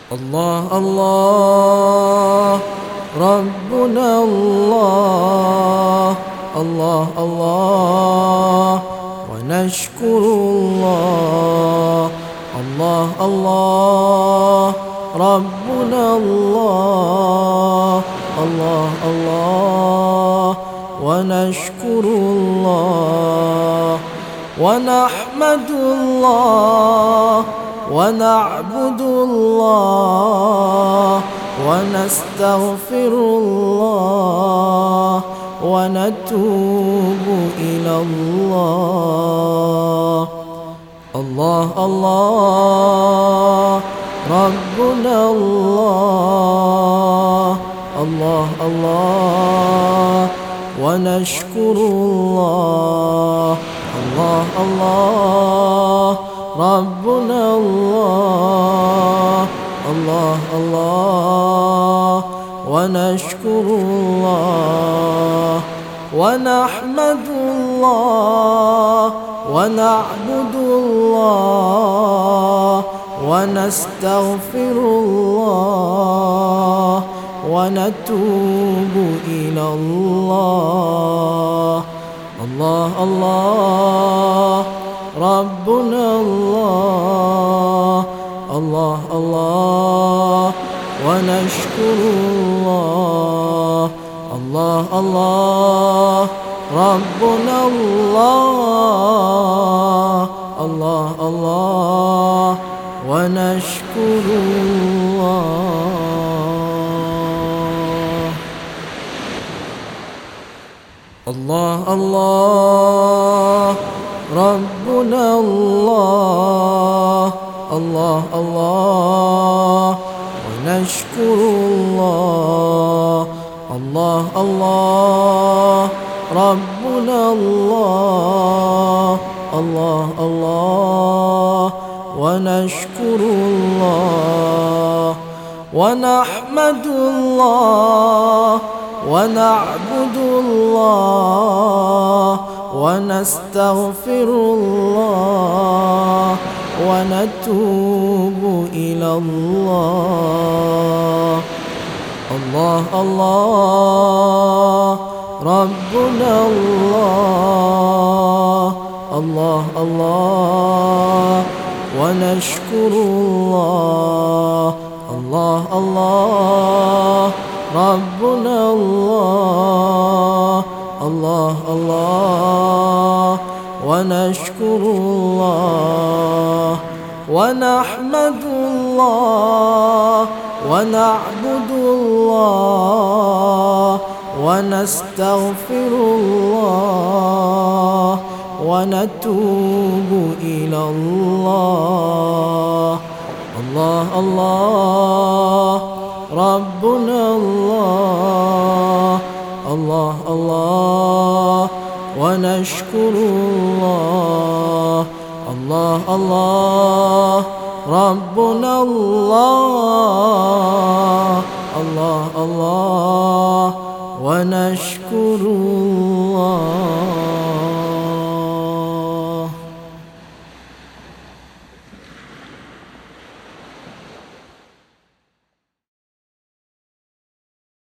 الله الله ربنا الله الله الله ونشكر الله الله الله ربنا الله الله الله ونشكر الله ونحمد الله ونعبد الله ونستغفر الله ونتوب إلى الله الله الله ربنا الله الله الله ونشكر الله الله الله ربنا الله الله الله ونشكر الله ونحمد الله ونعبد الله ونستغفر الله ونتوب إلى الله الله الله ربنا الله الله الله ونشكر الله الله الله ربنا الله الله الله ونشكر الله الله الله ربنا الله الله الله ونشكر الله الله الله ربنا الله الله الله ونشكر الله ونحمد الله ونعبد الله ونستغفر الله ونتوب إلى الله الله الله ربنا الله الله الله ونشكر الله الله الله ربنا الله الله الله ونشكر الله ونحمد الله ونعبد الله ونستغفر الله ونتوب إلى الله الله الله ربنا الله الله الله ونشكر الله الله الله ربنا الله الله الله ونشكر الله